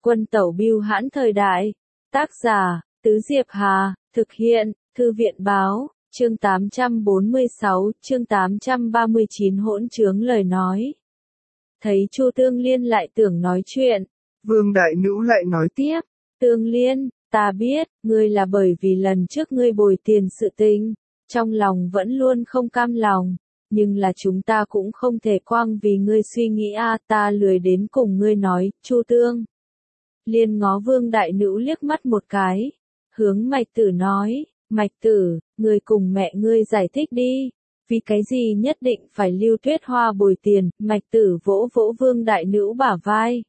Quân tẩu bưu hãn thời đại. Tác giả, Tứ Diệp Hà, thực hiện, Thư viện báo, chương 846, chương 839 hỗn trướng lời nói. Thấy Chu Tương Liên lại tưởng nói chuyện. Vương Đại Nữ lại nói tiếp, Tương Liên, ta biết, ngươi là bởi vì lần trước ngươi bồi tiền sự tình, trong lòng vẫn luôn không cam lòng, nhưng là chúng ta cũng không thể quang vì ngươi suy nghĩ ta lười đến cùng ngươi nói, Chu Tương Liên ngó Vương Đại Nữ liếc mắt một cái, hướng Mạch Tử nói, Mạch Tử, ngươi cùng mẹ ngươi giải thích đi, vì cái gì nhất định phải Lưu Tuyết Hoa bồi tiền, Mạch Tử vỗ vỗ Vương Đại Nữ bả vai.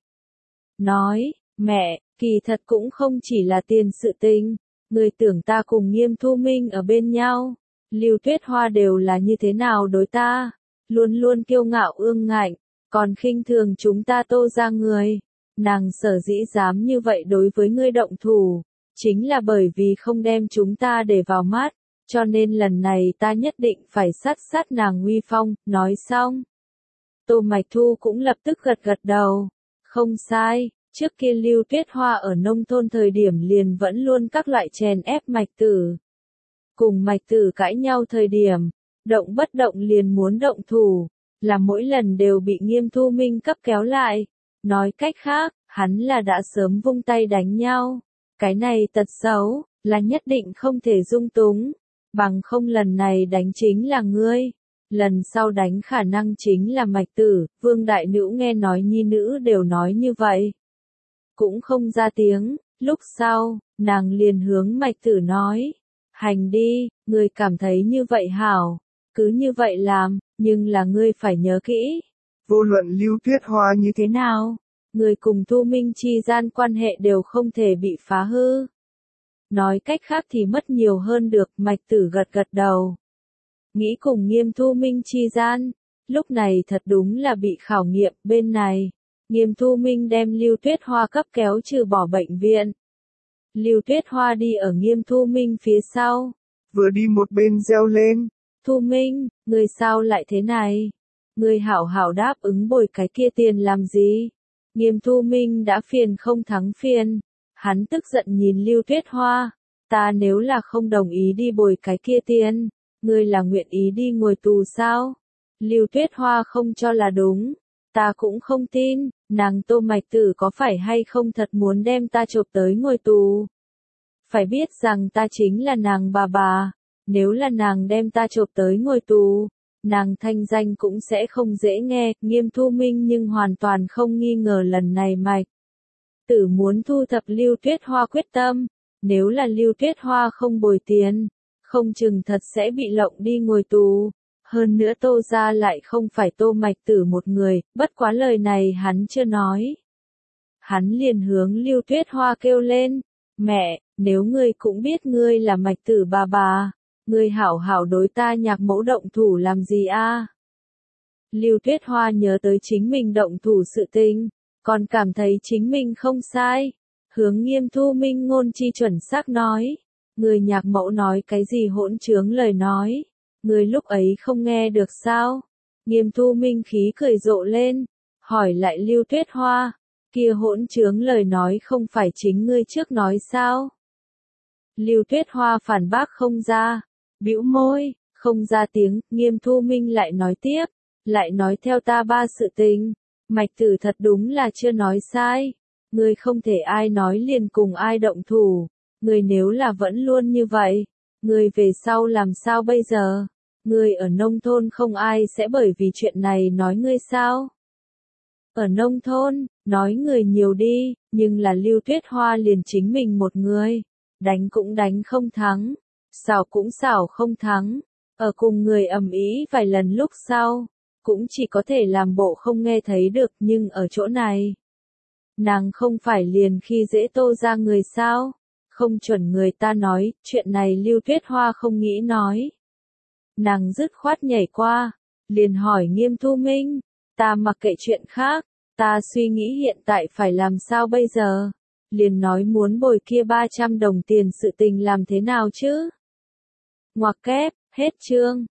Nói, mẹ, kỳ thật cũng không chỉ là tiền sự tình, ngươi tưởng ta cùng Nghiêm Thu Minh ở bên nhau, Lưu Tuyết Hoa đều là như thế nào đối ta, luôn luôn kiêu ngạo ương ngạnh, còn khinh thường chúng ta Tô gia người. Nàng sở dĩ dám như vậy đối với ngươi động thủ, chính là bởi vì không đem chúng ta để vào mắt, cho nên lần này ta nhất định phải sát nàng uy phong, nói xong. Tô Mạch Thu cũng lập tức gật đầu, không sai, trước kia Lưu Tuyết Hoa ở nông thôn thời điểm liền vẫn luôn các loại chèn ép Mạch Tử. Cùng Mạch Tử cãi nhau thời điểm, động bất động liền muốn động thủ, là mỗi lần đều bị Nghiêm Thu Minh cấp kéo lại. Nói cách khác, hắn là đã sớm vung tay đánh nhau. Cái này tật xấu, là nhất định không thể dung túng. Bằng không lần này đánh chính là ngươi. Lần sau đánh khả năng chính là Mạch Tử. Vương Đại Nữ nghe nói nhi nữ đều nói như vậy. Cũng không ra tiếng. Lúc sau, nàng liền hướng Mạch Tử nói. Hành đi, ngươi cảm thấy như vậy hảo. Cứ như vậy làm, nhưng là ngươi phải nhớ kỹ. Vô luận Lưu Tuyết Hoa như thế nào, người cùng Thu Minh chi gian quan hệ đều không thể bị phá hư. Nói cách khác thì mất nhiều hơn được, Mạch Tử gật đầu. Nghĩ cùng Nghiêm Thu Minh chi gian, lúc này thật đúng là bị khảo nghiệm, bên này, Nghiêm Thu Minh đem Lưu Tuyết Hoa cấp kéo trừ bỏ bệnh viện. Lưu Tuyết Hoa đi ở Nghiêm Thu Minh phía sau, vừa đi một bên reo lên. Thu Minh, người sao lại thế này? Ngươi hảo hảo đáp ứng bồi cái kia tiền làm gì? Nghiêm Thu Minh đã phiền không thắng phiền. Hắn tức giận nhìn Lưu Tuyết Hoa. Ta nếu là không đồng ý đi bồi cái kia tiền, ngươi là nguyện ý đi ngồi tù sao? Lưu Tuyết Hoa không cho là đúng. Ta cũng không tin, nàng Tô Mạch Tử có phải hay không thật muốn đem ta chộp tới ngồi tù. Phải biết rằng ta chính là nàng bà. Nếu là nàng đem ta chộp tới ngồi tù, nàng thanh danh cũng sẽ không dễ nghe. Nghiêm Thu Minh nhưng hoàn toàn không nghi ngờ lần này Mạch Tử muốn thu thập Lưu Tuyết Hoa quyết tâm. Nếu là Lưu Tuyết Hoa không bồi tiền, không chừng thật sẽ bị lộng đi ngồi tù. Hơn nữa Tô gia lại không phải Tô Mạch Tử một người, bất quá lời này hắn chưa nói. Hắn liền hướng Lưu Tuyết Hoa kêu lên, mẹ, nếu ngươi cũng biết ngươi là Mạch Tử bà, ngươi hảo hảo đối ta Nhạc Mẫu động thủ làm gì a? Lưu Tuyết Hoa nhớ tới chính mình động thủ sự tình, còn cảm thấy chính mình không sai. Hướng Nghiêm Thu Minh ngôn chi chuẩn xác nói, người Nhạc Mẫu nói cái gì hỗn trướng lời nói, người lúc ấy không nghe được sao? Nghiêm Thu Minh khí cười rộ lên, hỏi lại Lưu Tuyết Hoa, kia hỗn trướng lời nói không phải chính ngươi trước nói sao? Lưu Tuyết Hoa phản bác không ra, bĩu môi, không ra tiếng. Nghiêm Thu Minh lại nói tiếp, lại nói theo ta ba sự tình, Mạch Tử thật đúng là chưa nói sai, ngươi không thể ai nói liền cùng ai động thủ, ngươi nếu là vẫn luôn như vậy, ngươi về sau làm sao bây giờ? Ngươi ở nông thôn không ai sẽ bởi vì chuyện này nói ngươi sao? Ở nông thôn, nói người nhiều đi, nhưng là Lưu Tuyết Hoa liền chính mình một người, đánh cũng đánh không thắng, xảo cũng xảo không thắng, ở cùng người ầm ĩ vài lần lúc sau, cũng chỉ có thể làm bộ không nghe thấy được. Nhưng ở chỗ này, nàng không phải liền khi dễ Tô gia người sao? Không chuẩn người ta nói, chuyện này Lưu Tuyết Hoa không nghĩ nói. Nàng dứt khoát nhảy qua, liền hỏi Nghiêm Thu Minh, ta mặc kệ chuyện khác, ta suy nghĩ hiện tại phải làm sao bây giờ? Liền nói muốn bồi kia 300 đồng tiền sự tình làm thế nào chứ? Ngoặc kép, hết chương.